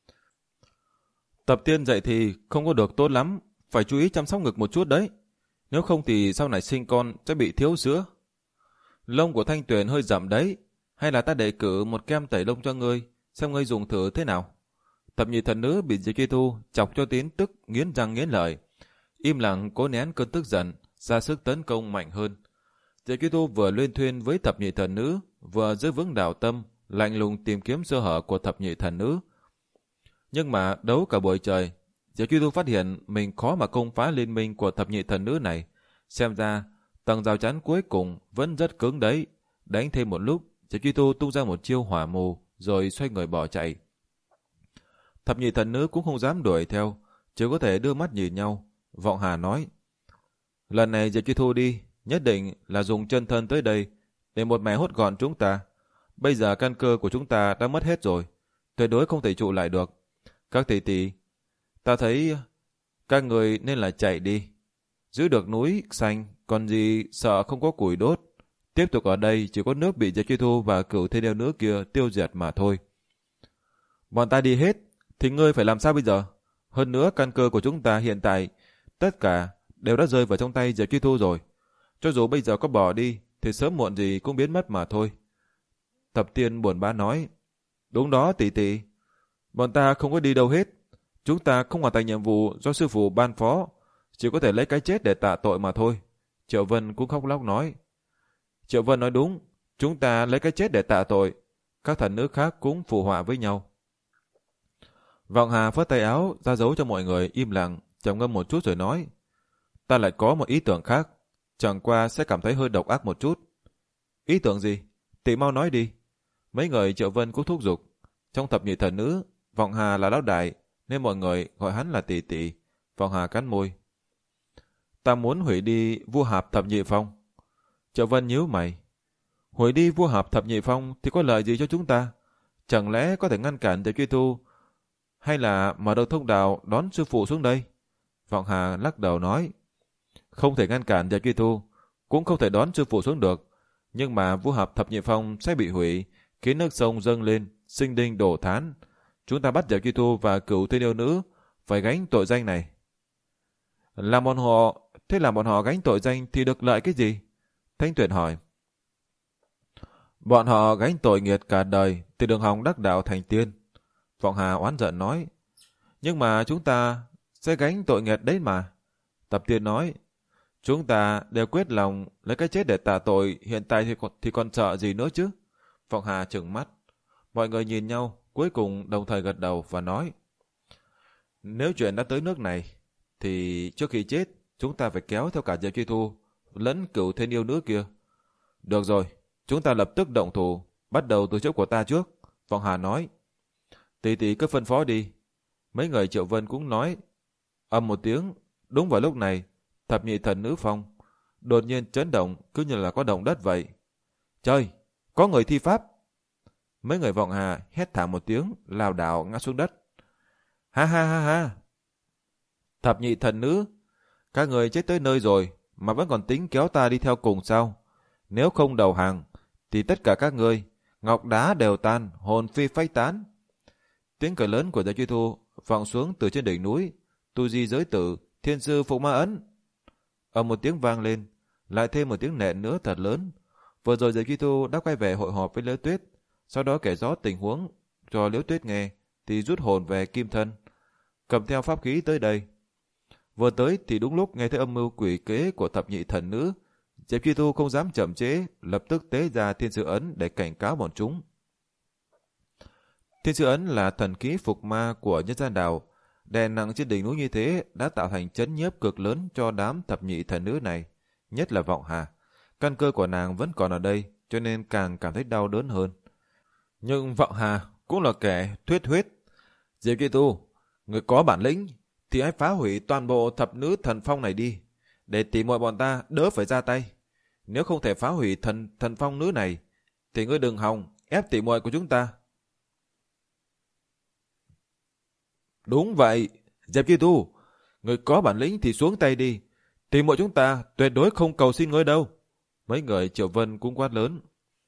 Tập Tiên dậy thì không có được tốt lắm, phải chú ý chăm sóc ngực một chút đấy. Nếu không thì sau này sinh con sẽ bị thiếu sữa. Lông của Thanh Tuyền hơi rậm đấy, hay là ta đề cử một kem tẩy lông cho ngươi, xem ngươi dùng thử thế nào. Thập nhị thần nữ bị Diệp Chi Thu chọc cho tín tức nghiến răng nghiến lợi, im lặng cố nén cơn tức giận, ra sức tấn công mạnh hơn. Diệp Chi Thu vừa luyên thuyên với thập nhị thần nữ, vừa giữ vững đạo tâm, lạnh lùng tìm kiếm sơ hở của thập nhị thần nữ. Nhưng mà đấu cả buổi trời, Diệp Chi Thu phát hiện mình khó mà công phá liên minh của thập nhị thần nữ này. Xem ra tầng rào chắn cuối cùng vẫn rất cứng đấy. Đánh thêm một lúc, Diệp Chi Thu tung ra một chiêu hỏa mù, rồi xoay người bỏ chạy. Thập nhị thần nữ cũng không dám đuổi theo, chỉ có thể đưa mắt nhìn nhau. Vọng Hà nói, lần này Diệp Chi Thu đi, nhất định là dùng chân thân tới đây để một mẻ hốt gọn chúng ta. Bây giờ căn cơ của chúng ta đã mất hết rồi, tuyệt đối không thể trụ lại được. Các tỷ tỷ, ta thấy các người nên là chạy đi. Giữ được núi xanh, còn gì sợ không có củi đốt. Tiếp tục ở đây chỉ có nước bị Diệp Chi Thu và cửu thiên yêu nữ kia tiêu diệt mà thôi. Bọn ta đi hết, thì ngươi phải làm sao bây giờ? Hơn nữa căn cơ của chúng ta hiện tại, tất cả đều đã rơi vào trong tay Diệp Chi Thu rồi. Cho dù bây giờ có bỏ đi, thì sớm muộn gì cũng biến mất mà thôi. Thập Tiên buồn bã nói, đúng đó tỷ tỷ, bọn ta không có đi đâu hết. Chúng ta không hoàn thành nhiệm vụ do sư phụ ban phó, chỉ có thể lấy cái chết để tạ tội mà thôi. Triệu Vân cũng khóc lóc nói. Triệu Vân nói đúng, chúng ta lấy cái chết để tạ tội. Các thần nữ khác cũng phụ họa với nhau. Vọng Hà phất tay áo ra dấu cho mọi người im lặng, trầm ngâm một chút rồi nói, ta lại có một ý tưởng khác, chẳng qua sẽ cảm thấy hơi độc ác một chút. Ý tưởng gì? Tỷ mau nói đi. Mấy người Triệu Vân cũng thúc giục. Trong thập nhị thần nữ, Vọng Hà là lão đại, nên mọi người gọi hắn là tỷ tỷ. Vọng Hà cắn môi. Ta muốn hủy đi vua Hạp Thập Nhị Phong. Triệu Vân nhíu mày. Hủy đi vua Hạp Thập Nhị Phong thì có lợi gì cho chúng ta? Chẳng lẽ có thể ngăn cản Diệp Chi Thu, hay là mở đầu thông đạo đón sư phụ xuống đây? Vọng Hà lắc đầu nói, không thể ngăn cản Diệp Chi Thu, cũng không thể đón sư phụ xuống được. Nhưng mà vua Hạp Thập Nhị Phong sẽ bị hủy, khiến nước sông dâng lên, sinh đinh đổ thán. Chúng ta bắt Diệp Chi Thu và cửu thiên yêu nữ phải gánh tội danh này. Làm bọn họ, thế là bọn họ gánh tội danh thì được lợi cái gì? Thanh Tuyền hỏi. Bọn họ gánh tội nghiệt cả đời thì đường hòng đắc đạo thành tiên. Vọng Hà oán giận nói. Nhưng mà chúng ta sẽ gánh tội nghiệt đấy mà. Tập Tiên nói. Chúng ta đều quyết lòng lấy cái chết để tạ tội, hiện tại thì còn, thì còn sợ gì nữa chứ? Vọng Hà trừng mắt. Mọi người nhìn nhau, cuối cùng đồng thời gật đầu và nói. Nếu chuyện đã tới nước này, thì trước khi chết, chúng ta phải kéo theo cả Diệp Chi Thu, lẫn cửu thiên yêu nữ kia. Được rồi, chúng ta lập tức động thủ, bắt đầu từ chỗ của ta trước. Vọng Hà nói. Tỷ tỷ cứ phân phó đi. Mấy người Triệu Vân cũng nói. Âm một tiếng, đúng vào lúc này, thập nhị thần nữ phong đột nhiên chấn động, cứ như là có động đất vậy. Trời, có người thi pháp. Mấy người Vọng Hà hét thảm một tiếng, lảo đảo ngã xuống đất. Ha ha ha ha. Thập nhị thần nữ, các người chết tới nơi rồi mà vẫn còn tính kéo ta đi theo cùng sao? Nếu không đầu hàng thì tất cả các người ngọc đá đều tan, hồn phi phách tán. Tiếng cười lớn của Diệp Chi Thu vọng xuống từ trên đỉnh núi. Tu di giới tử, thiên sư phụ ma ấn. Ở một tiếng vang lên, lại thêm một tiếng nện nữa thật lớn. Vừa rồi Diệp Chi Thu đã quay về hội họp với Liễu Tuyết, sau đó kể rõ tình huống cho Liễu Tuyết nghe, thì rút hồn về kim thân, cầm theo pháp khí tới đây. Vừa tới thì đúng lúc nghe thấy âm mưu quỷ kế của thập nhị thần nữ. Diệp Chi Thu không dám chậm chế, lập tức tế ra thiên sư ấn để cảnh cáo bọn chúng. Thiên sư ấn là thần khí phục ma của nhân gian đảo, đè nặng trên đỉnh núi như thế đã tạo thành chấn nhiếp cực lớn cho đám thập nhị thần nữ này, nhất là Vọng Hà. Căn cơ của nàng vẫn còn ở đây, cho nên càng cảm thấy đau đớn hơn. Nhưng Vọng Hà cũng là kẻ thuyết huyết. Diệp Chi Thu, người có bản lĩnh thì hãy phá hủy toàn bộ thập nữ thần phong này đi, để tỉ muội bọn ta đỡ phải ra tay. Nếu không thể phá hủy thần thần phong nữ này, thì ngươi đừng hòng ép tỉ muội của chúng ta. Đúng vậy, Diệp Chi Thu, người có bản lĩnh thì xuống tay đi, tỉ muội chúng ta tuyệt đối không cầu xin ngươi đâu. Mấy người Triệu Vân cũng quát lớn.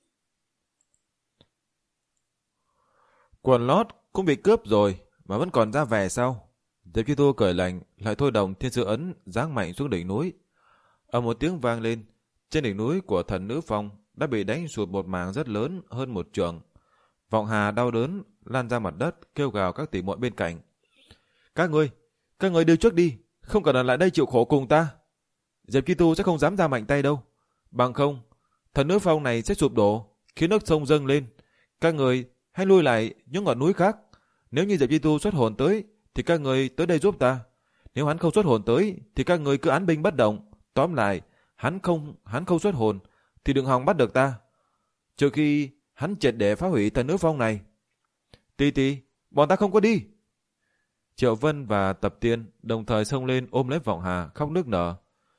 Quần lót cũng bị cướp rồi mà vẫn còn ra vẻ sao? Diệp Chi Thu cười lạnh, lại thôi đồng thiên sư ấn giáng mạnh xuống đỉnh núi. Ở một tiếng vang lên, trên đỉnh núi của thần nữ phong đã bị đánh sụt một mảng rất lớn hơn một trượng. Vọng Hà đau đớn lan ra mặt đất, kêu gào các tỷ muội bên cạnh. Các ngươi, các ngươi đi trước đi, không cần ở lại đây chịu khổ cùng ta. Diệp Chi Thu sẽ không dám ra mạnh tay đâu. Bằng không, thần nữ phong này sẽ sụp đổ, khiến nước sông dâng lên. Các người hãy lui lại những ngọn núi khác. Nếu như Diệp Chi Thu xuất hồn tới, thì các người tới đây giúp ta. Nếu hắn không xuất hồn tới, thì các người cứ án binh bất động. Tóm lại, hắn không hắn không xuất hồn, thì đừng hòng bắt được ta. Trừ khi hắn triệt để phá hủy thần nữ phong này. Tì tì, bọn ta không có đi. Triệu Vân và Tập Tiên đồng thời xông lên ôm lấy Vọng Hà khóc nức nở.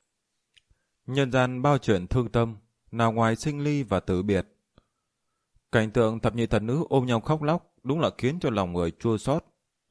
Nhân gian bao chuyện thương tâm, nào ngoài sinh ly và tử biệt. Cảnh tượng thập nhị thần nữ ôm nhau khóc lóc đúng là khiến cho lòng người chua xót.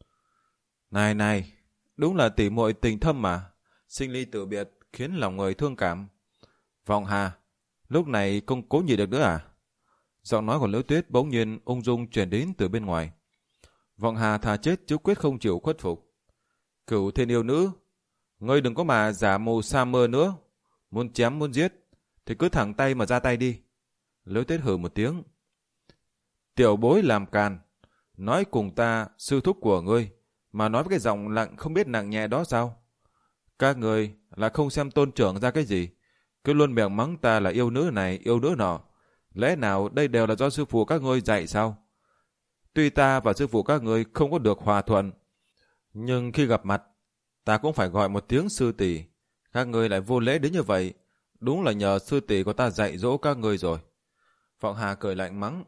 Này này, đúng là tỉ muội tình thâm mà. Sinh ly tử biệt khiến lòng người thương cảm. Vọng Hà, lúc này không cố nhịn được nữa à? Giọng nói của Liễu Tuyết bỗng nhiên ung dung truyền đến từ bên ngoài. Vọng Hà thà chết chứ quyết không chịu khuất phục. Cửu thiên yêu nữ, ngươi đừng có mà giả mù sa mơ nữa. Muốn chém muốn giết thì cứ thẳng tay mà ra tay đi. Liễu Tuyết hừ một tiếng. Tiểu bối làm càn, nói cùng ta sư thúc của ngươi, mà nói với cái giọng lặng không biết nặng nhẹ đó sao? Các người là không xem tôn trưởng ra cái gì, cứ luôn miệng mắng ta là yêu nữ này yêu nữ nọ. Lẽ nào đây đều là do sư phụ các ngươi dạy sao? Tuy ta và sư phụ các ngươi không có được hòa thuận, nhưng khi gặp mặt ta cũng phải gọi một tiếng sư tỷ. Các ngươi lại vô lễ đến như vậy, đúng là nhờ sư tỷ của ta dạy dỗ các ngươi rồi. Vọng Hà cười lạnh mắng.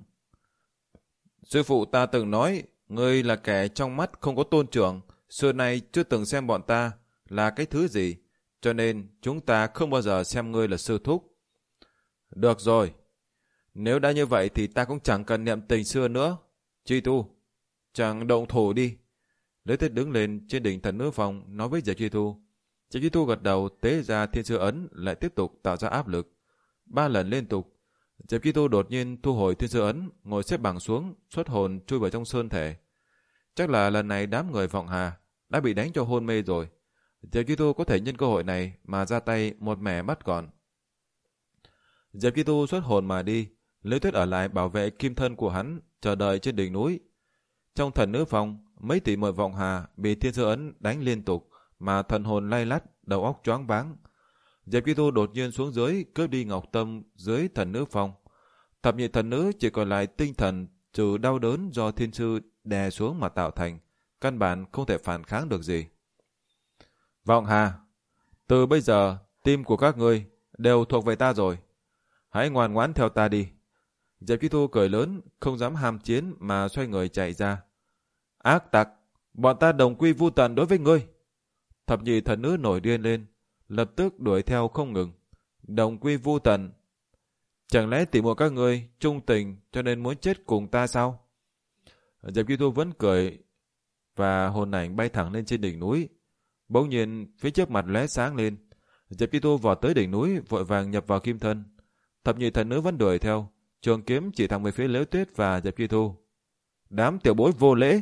Sư phụ ta từng nói, ngươi là kẻ trong mắt không có tôn trưởng, xưa nay chưa từng xem bọn ta là cái thứ gì, cho nên chúng ta không bao giờ xem ngươi là sư thúc. Được rồi, nếu đã như vậy thì ta cũng chẳng cần niệm tình xưa nữa. Chi Tu, chẳng động thủ đi. Liễu Tuyết đứng lên trên đỉnh thần nữ phòng nói với Diệp Chi Tu. Diệp Chi Tu gật đầu tế ra thiên sư ấn, lại tiếp tục tạo ra áp lực. Ba lần liên tục, Diệp Chi Tu đột nhiên thu hồi thiên sư ấn, ngồi xếp bằng xuống, xuất hồn chui vào trong sơn thể. Chắc là lần này đám người Vọng Hà đã bị đánh cho hôn mê rồi. Diệp Chi Tu có thể nhân cơ hội này mà ra tay một mẻ bắt gọn. Diệp Chi Tu xuất hồn mà đi, Liễu Tuyết ở lại bảo vệ kim thân của hắn, chờ đợi trên đỉnh núi. Trong thần nữ phòng, mấy tỷ muội vọng hà bị thiên sư ấn đánh liên tục, mà thần hồn lay lắt, đầu óc choáng váng. Diệp Chi Tu đột nhiên xuống dưới cướp đi ngọc tâm dưới thần nữ phòng. Thập nhị thần nữ chỉ còn lại tinh thần trừ đau đớn do thiên sư đè xuống mà tạo thành, căn bản không thể phản kháng được gì. Vọng hà, từ bây giờ tim của các ngươi đều thuộc về ta rồi. Hãy ngoan ngoãn theo ta đi. Diệp Chi Tu cười lớn, không dám ham chiến mà xoay người chạy ra. Ác tặc, bọn ta đồng quy vu tận đối với ngươi. Thập nhị thần nữ nổi điên lên, lập tức đuổi theo không ngừng. Đồng quy vu tận. Chẳng lẽ tỉ muội các ngươi trung tình cho nên muốn chết cùng ta sao? Diệp Chi Tu vẫn cười và hồn ảnh bay thẳng lên trên đỉnh núi. Bỗng nhiên phía trước mặt lóe sáng lên. Diệp Chi Tu vọt tới đỉnh núi, vội vàng nhập vào kim thân. Thập nhị thần nữ vẫn đuổi theo, trường kiếm chỉ thẳng về phía Liễu Tuyết và Diệp Chi Tu. Đám tiểu bối vô lễ!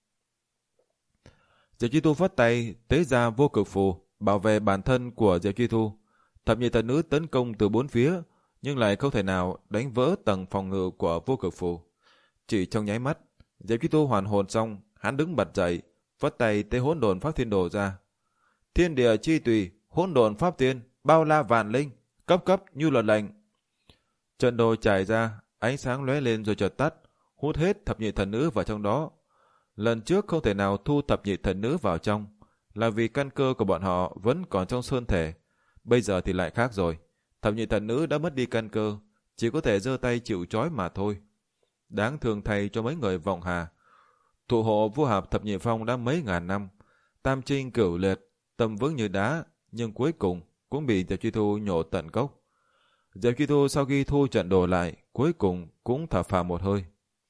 Diệp Chi Tu phất tay tế ra vô cực phù bảo vệ bản thân của Diệp Chi Tu. Thập nhị thần nữ tấn công từ bốn phía, nhưng lại không thể nào đánh vỡ tầng phòng ngự của vô cực phù. Chỉ trong nháy mắt, Diệp Chi Tu hoàn hồn xong, hắn đứng bật dậy, phất tay tế hỗn độn pháp thiên đồ ra. Thiên địa chi tùy, hỗn độn pháp tiên, bao la vạn linh, cấp cấp như luật lệnh. Trận đồ trải ra, ánh sáng lóe lên rồi chợt tắt, hút hết thập nhị thần nữ vào trong đó. Lần trước không thể nào thu thập nhị thần nữ vào trong, là vì căn cơ của bọn họ vẫn còn trong sơn thể. Bây giờ thì lại khác rồi, thập nhị thần nữ đã mất đi căn cơ, chỉ có thể giơ tay chịu trói mà thôi. Đáng thương thay cho mấy người vọng hà. Thụ hộ vua hạp thập nhị phong đã mấy ngàn năm, tam trinh cửu liệt, tâm vững như đá, nhưng cuối cùng cũng bị Diệp Chi Tu nhổ tận gốc. Diệp Chi Tu sau khi thu trận đồ lại, cuối cùng cũng thở phào một hơi.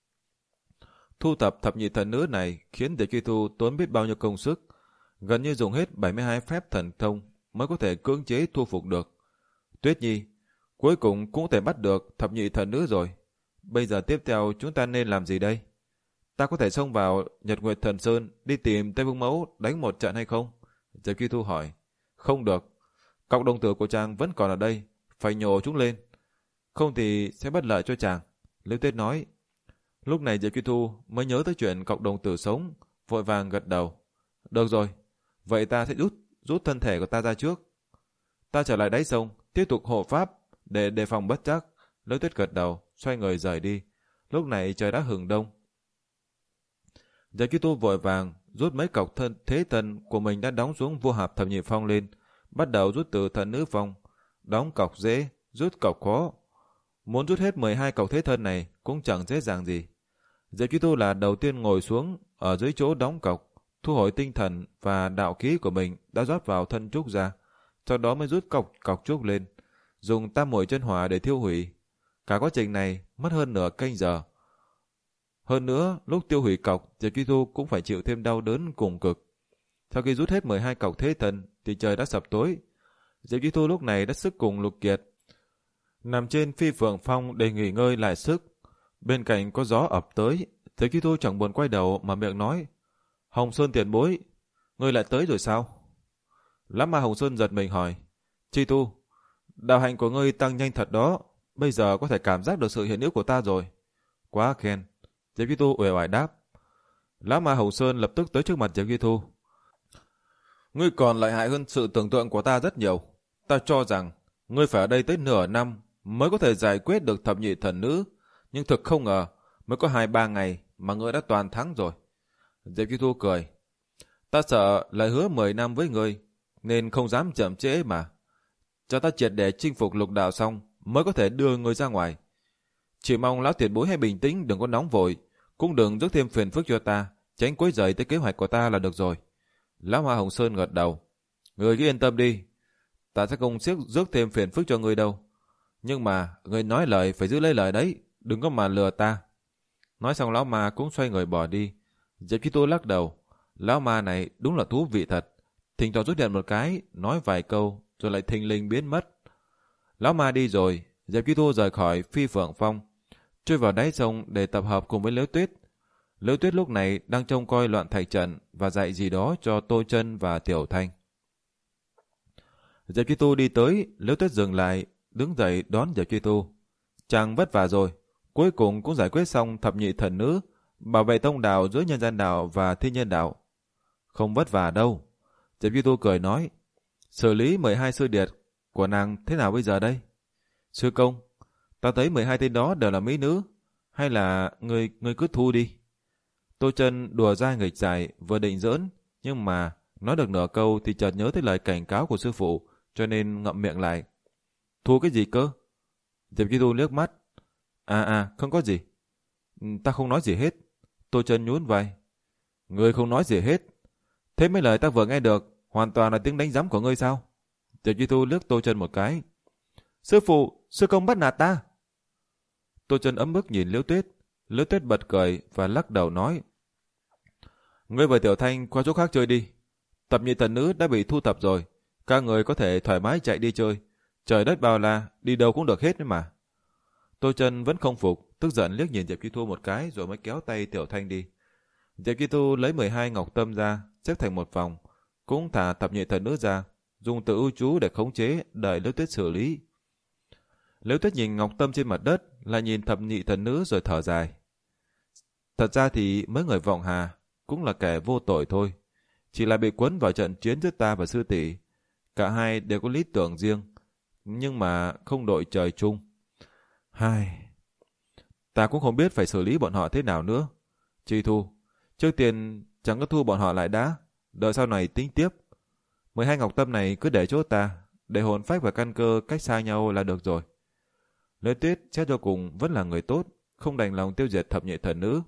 Thu thập thập nhị thần nữ này khiến Diệp Chi Tu tốn biết bao nhiêu công sức, gần như dùng hết bảy mươi hai phép thần thông mới có thể cưỡng chế thu phục được. Tuyết Nhi, cuối cùng cũng thể bắt được thập nhị thần nữ rồi. Bây giờ tiếp theo chúng ta nên làm gì đây? Ta có thể xông vào Nhật Nguyệt Thần Sơn đi tìm Tây Vương Mẫu đánh một trận hay không? Diệp Chi Tu hỏi. Không được. Cọc đồng tử của chàng vẫn còn ở đây, phải nhổ chúng lên. Không thì sẽ bất lợi cho chàng. Liễu Tuyết nói. Lúc này Diệp Chi Tu mới nhớ tới chuyện cọc đồng tử sống, vội vàng gật đầu. Được rồi, vậy ta sẽ rút rút thân thể của ta ra trước. Ta trở lại đáy sông, tiếp tục hộ pháp để đề phòng bất trắc. Liễu Tuyết gật đầu, xoay người rời đi. Lúc này trời đã hừng đông. Diệp Chi Tu vội vàng rút mấy cọc thân thế thân của mình đã đóng xuống vua hạp thập nhị phong lên, bắt đầu rút từ thần nữ phong. Đóng cọc dễ, rút cọc khó. Muốn rút hết mười hai cọc thế thân này cũng chẳng dễ dàng gì. Diệp Chi Tu là đầu tiên ngồi xuống ở dưới chỗ đóng cọc, thu hồi tinh thần và đạo khí của mình đã rót vào thân trúc ra, sau đó mới rút cọc cọc trúc lên, dùng tam muội chân hỏa để thiêu hủy. Cả quá trình này mất hơn nửa canh giờ. Hơn nữa, lúc tiêu hủy cọc, Diệp Chi Tu cũng phải chịu thêm đau đớn cùng cực. Sau khi rút hết mười hai cọc thế thần thì trời đã sập tối. Diệp Chi Tu lúc này đã sức cùng lục kiệt, nằm trên phi phượng phong để nghỉ ngơi lại sức. Bên cạnh có gió ập tới, Diệp Chi Tu chẳng buồn quay đầu mà miệng nói: Hồng Sơn tiền bối, ngươi lại tới rồi sao? Lắm mà Hồng Sơn giật mình hỏi: Chi Tu, đạo hạnh của ngươi tăng nhanh thật đó, bây giờ có thể cảm giác được sự hiện hữu của ta rồi. Quá khen. Diệp Chi Tu uể oải đáp. Lã Ma Hồng Sơn lập tức tới trước mặt Diệp Chi Tu. Ngươi còn lợi hại hơn sự tưởng tượng của ta rất nhiều. Ta cho rằng ngươi phải ở đây tới nửa năm mới có thể giải quyết được thập nhị thần nữ, nhưng thực không ngờ mới có hai ba ngày mà ngươi đã toàn thắng rồi. Diệp Chi Tu cười. Ta sợ lại hứa mười năm với ngươi nên không dám chậm trễ mà. Cho ta triệt để chinh phục lục đạo xong mới có thể đưa ngươi ra ngoài. Chỉ mong lão tiền bối hãy bình tĩnh, đừng có nóng vội, cũng đừng rước thêm phiền phức cho ta, tránh quấy rầy tới kế hoạch của ta là được rồi. Lão Hoa Hồng Sơn gật đầu. Ngươi cứ yên tâm đi, ta sẽ không siết rước thêm phiền phức cho ngươi đâu. Nhưng mà ngươi nói lời phải giữ lấy lời đấy, đừng có mà lừa ta. Nói xong lão ma cũng xoay người bỏ đi. Diệp Chi Tu lắc đầu. Lão ma này đúng là thú vị thật. Thỉnh thoảng rút điện một cái, nói vài câu, rồi lại thình lình biến mất. Lão ma đi rồi, Diệp Chi Tu rời khỏi phi phượng phong, trôi vào đáy sông để tập hợp cùng với Liễu Tuyết. Liễu Tuyết lúc này đang trông coi loạn thạch trận và dạy gì đó cho Tô Chân và Tiểu Thanh. Diệp Chi Tu đi tới, Liễu Tuyết dừng lại, đứng dậy đón Diệp Chi Tu. Chàng vất vả rồi, cuối cùng cũng giải quyết xong thập nhị thần nữ, bảo vệ tông đạo giữa nhân gian đạo và thiên nhân đạo. Không vất vả đâu. Diệp Chi Tu cười nói, xử lý mười hai sư điệt của nàng thế nào bây giờ đây? Sư công, ta thấy mười hai tên đó đều là mỹ nữ, hay là người người cứ thu đi? Tô Chân đùa dai nghịch dài, vừa định giỡn, nhưng mà nói được nửa câu thì chợt nhớ tới lời cảnh cáo của sư phụ, cho nên ngậm miệng lại. Thu cái gì cơ? Diệp Chi Tu liếc mắt. À à, không có gì. Ta không nói gì hết. Tô Chân nhún vai. Ngươi không nói gì hết. Thế mấy lời ta vừa nghe được, hoàn toàn là tiếng đánh giám của ngươi sao? Diệp Chi Tu liếc Tô Chân một cái. Sư phụ, sư công bắt nạt ta. Tô Chân ấm ức nhìn Liễu Tuyết. Liễu Tuyết bật cười và lắc đầu nói. Ngươi và Tiểu Thanh qua chỗ khác chơi đi. Tập nhị thần nữ đã bị thu thập rồi. Các người có thể thoải mái chạy đi chơi. Trời đất bao la, đi đâu cũng được hết mà. Tô Chân vẫn không phục, tức giận liếc nhìn Diệp Chi Tu một cái rồi mới kéo tay Tiểu Thanh đi. Diệp Chi Tu lấy mười hai ngọc tâm ra, xếp thành một vòng, cũng thả thập nhị thần nữ ra, dùng tự ưu chú để khống chế, đợi Liễu Tuyết xử lý. Liễu Tuyết nhìn ngọc tâm trên mặt đất, lại nhìn thập nhị thần nữ rồi thở dài. Thật ra thì mấy người vọng hà cũng là kẻ vô tội thôi, chỉ là bị quấn vào trận chiến giữa ta và sư tỷ. Cả hai đều có lý tưởng riêng, nhưng mà không đội trời chung. Hai, ta cũng không biết phải xử lý bọn họ thế nào nữa. Chi Thu, trước tiên chẳng có thu bọn họ lại đã, đợi sau này tính tiếp. mười hai ngọc tâm này cứ để chỗ ta, để hồn phách và căn cơ cách xa nhau là được rồi. Liễu Tuyết xét cho cùng vẫn là người tốt, không đành lòng tiêu diệt thập nhị thần nữ.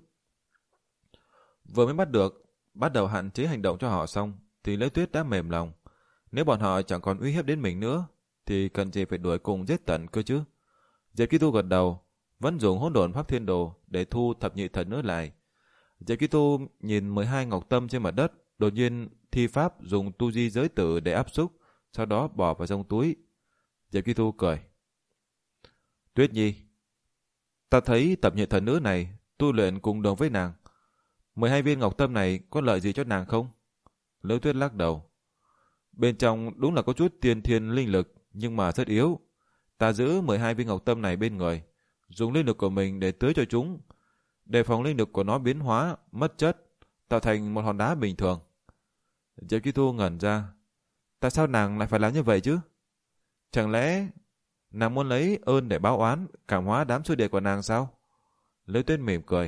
Vừa mới bắt được, bắt đầu hạn chế hành động cho họ xong, thì Liễu Tuyết đã mềm lòng. Nếu bọn họ chẳng còn uy hiếp đến mình nữa, thì cần gì phải đuổi cùng giết tận cơ chứ? Diệp Chi Tu gật đầu, vẫn dùng hỗn độn pháp thiên đồ để thu thập nhị thần nữ lại. Diệp Chi Tu nhìn mười hai ngọc tâm trên mặt đất, đột nhiên thi pháp dùng tu di giới tử để áp xúc, sau đó bỏ vào trong túi. Diệp Chi Tu cười. Tuyết Nhi, ta thấy tập nhị thần nữ này tu luyện cùng đồng với nàng. mười hai viên ngọc tâm này có lợi gì cho nàng không? Liễu Tuyết lắc đầu. Bên trong đúng là có chút tiên thiên linh lực, nhưng mà rất yếu. Ta giữ mười hai viên ngọc tâm này bên người, dùng linh lực của mình để tưới cho chúng, đề phòng linh lực của nó biến hóa, mất chất, tạo thành một hòn đá bình thường. Diệp Chi Tu ngẩn ra. Tại sao nàng lại phải làm như vậy chứ? Chẳng lẽ nàng muốn lấy ơn để báo oán, cảm hóa đám sư đệ của nàng sao? Liễu Tuyết mỉm cười.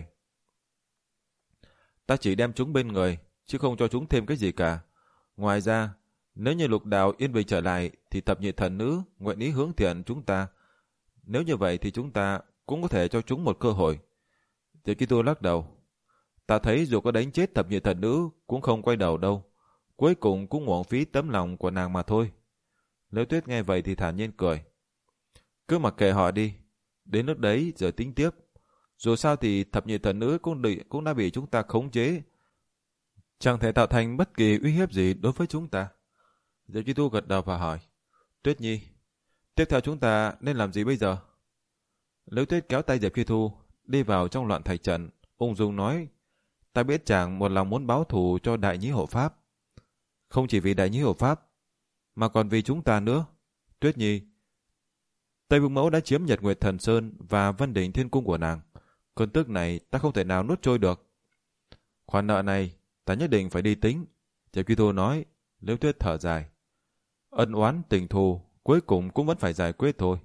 Ta chỉ đem chúng bên người, chứ không cho chúng thêm cái gì cả. Ngoài ra, nếu như lục đạo yên bình trở lại, thì thập nhị thần nữ nguyện ý hướng thiện chúng ta. Nếu như vậy thì chúng ta cũng có thể cho chúng một cơ hội. Diệp Chi Tu lắc đầu. Ta thấy dù có đánh chết thập nhị thần nữ cũng không quay đầu đâu. Cuối cùng cũng uổng phí tấm lòng của nàng mà thôi. Liễu Tuyết nghe vậy thì thản nhiên cười. Cứ mặc kệ họ đi. Đến lúc đấy rồi tính tiếp. Dù sao thì thập nhị thần nữ cũng, đị, cũng đã bị chúng ta khống chế. Chẳng thể tạo thành bất kỳ uy hiếp gì đối với chúng ta. Diệp Chi Tu gật đầu và hỏi. Tuyết Nhi, tiếp theo chúng ta nên làm gì bây giờ? Liễu Tuyết kéo tay Diệp Chi Tu đi vào trong loạn thạch trận, ung dung nói. Ta biết chàng một lòng muốn báo thù cho Đại Nhĩ Hộ Pháp. Không chỉ vì Đại Nhĩ Hộ Pháp, mà còn vì chúng ta nữa. Tuyết Nhi, Tây Vương Mẫu đã chiếm Nhật Nguyệt Thần Sơn và Vân Đỉnh Thiên Cung của nàng. Cơn tức này ta không thể nào nuốt trôi được. Khoản nợ này ta nhất định phải đi tính. Diệp Chi Tu nói. Liễu Tuyết thở dài. Ân oán tình thù cuối cùng cũng vẫn phải giải quyết thôi.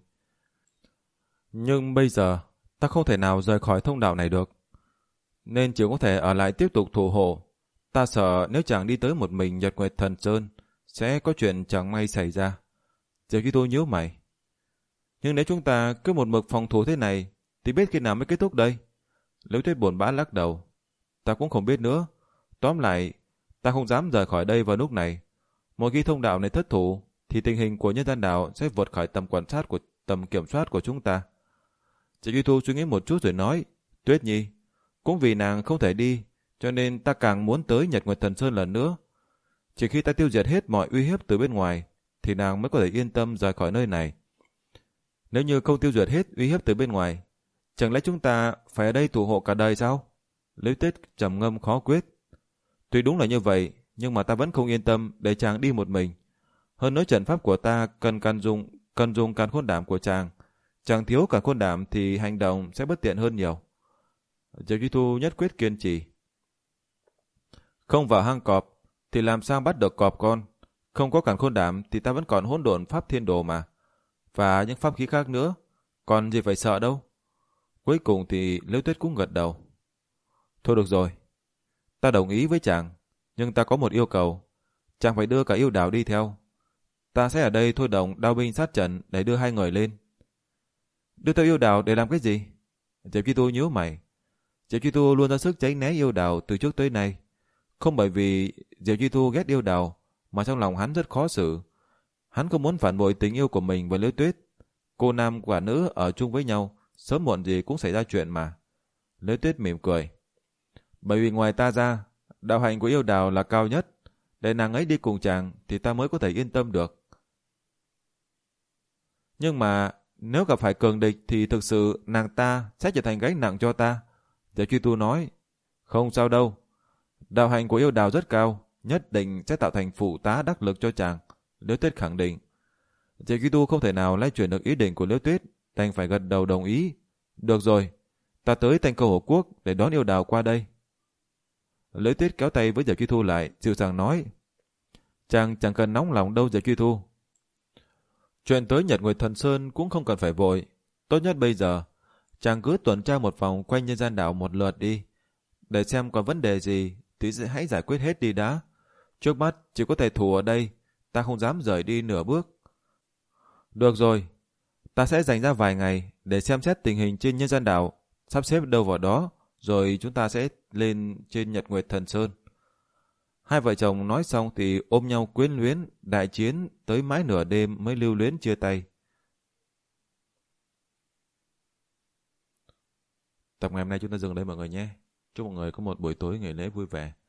Nhưng bây giờ ta không thể nào rời khỏi thông đạo này được, nên chỉ có thể ở lại tiếp tục thủ hộ. Ta sợ nếu chàng đi tới một mình Nhật Nguyệt Thần Sơn sẽ có chuyện chẳng may xảy ra. Diệp Chi Tu nhíu mày. Nhưng nếu chúng ta cứ một mực phòng thủ thế này thì biết khi nào mới kết thúc đây? Liễu Tuyết buồn bã lắc đầu. Ta cũng không biết nữa. Tóm lại, ta không dám rời khỏi đây vào lúc này. Một khi thông đạo này thất thủ thì tình hình của nhân gian đạo sẽ vượt khỏi tầm quan sát của tầm kiểm soát của chúng ta. Chị Duy Thu suy nghĩ một chút rồi nói. Tuyết Nhi, cũng vì nàng không thể đi, cho nên ta càng muốn tới Nhật Nguyệt Thần Sơn lần nữa. Chỉ khi ta tiêu diệt hết mọi uy hiếp từ bên ngoài thì nàng mới có thể yên tâm rời khỏi nơi này. Nếu như không tiêu diệt hết uy hiếp từ bên ngoài, chẳng lẽ chúng ta phải ở đây thủ hộ cả đời sao? Liễu Tuyết trầm ngâm khó quyết. Tuy đúng là như vậy, nhưng mà ta vẫn không yên tâm để chàng đi một mình. Hơn nữa trận pháp của ta cần can dùng cần dùng càn khôn đảm của chàng. Chàng thiếu càn khôn đảm thì hành động sẽ bất tiện hơn nhiều. Diệp Duy Thu nhất quyết kiên trì. Không vào hang cọp thì làm sao bắt được cọp con? Không có càn khôn đảm thì ta vẫn còn hỗn độn pháp thiên đồ mà. Và những pháp khí khác nữa. Còn gì phải sợ đâu. Cuối cùng thì Liễu Tuyết cũng gật đầu. Thôi được rồi. Ta đồng ý với chàng. Nhưng ta có một yêu cầu. Chàng phải đưa cả yêu đào đi theo. Ta sẽ ở đây thôi đồng đao binh sát trận để đưa hai người lên. Đưa theo yêu đào để làm cái gì? Diệp Chi Tu nhíu mày. Diệp Chi Tu luôn ra sức tránh né yêu đào từ trước tới nay. Không bởi vì Diệp Chi Tu ghét yêu đào, mà trong lòng hắn rất khó xử. Hắn không muốn phản bội tình yêu của mình với Liễu Tuyết. Cô nam quả nữ ở chung với nhau, sớm muộn gì cũng xảy ra chuyện mà. Liễu Tuyết mỉm cười. Bởi vì ngoài ta ra, đạo hạnh của yêu đào là cao nhất. Để nàng ấy đi cùng chàng thì ta mới có thể yên tâm được. Nhưng mà nếu gặp phải cường địch thì thực sự nàng ta sẽ trở thành gánh nặng cho ta. Diệp Chi Tu nói. Không sao đâu. Đạo hạnh của yêu đào rất cao, nhất định sẽ tạo thành phụ tá đắc lực cho chàng. Liễu Tuyết khẳng định. Diệp Chi Tu không thể nào lay chuyển được ý định của Liễu Tuyết, đành phải gật đầu đồng ý. Được rồi, ta tới Thanh Câu Hổ Quốc để đón yêu đào qua đây. Liễu Tuyết kéo tay với Diệp Chi Thu lại, dịu dàng nói. Chàng chẳng cần nóng lòng đâu Diệp Chi Thu. Chuyện tới Nhật Nguyệt Thần Sơn cũng không cần phải vội. Tốt nhất bây giờ, chàng cứ tuần tra một vòng quanh nhân gian đảo một lượt đi. Để xem có vấn đề gì thì sẽ hãy giải quyết hết đi đã. Trước mắt chỉ có thể thủ ở đây, ta không dám rời đi nửa bước. Được rồi, ta sẽ dành ra vài ngày để xem xét tình hình trên nhân gian đảo, sắp xếp đâu vào đó, rồi chúng ta sẽ lên trên Nhật Nguyệt Thần Sơn. Hai vợ chồng nói xong thì ôm nhau quyến luyến, đại chiến tới mãi nửa đêm mới lưu luyến chia tay. Tập ngày hôm nay chúng ta dừng đây mọi người nhé. Chúc mọi người có một buổi tối ngày lễ vui vẻ.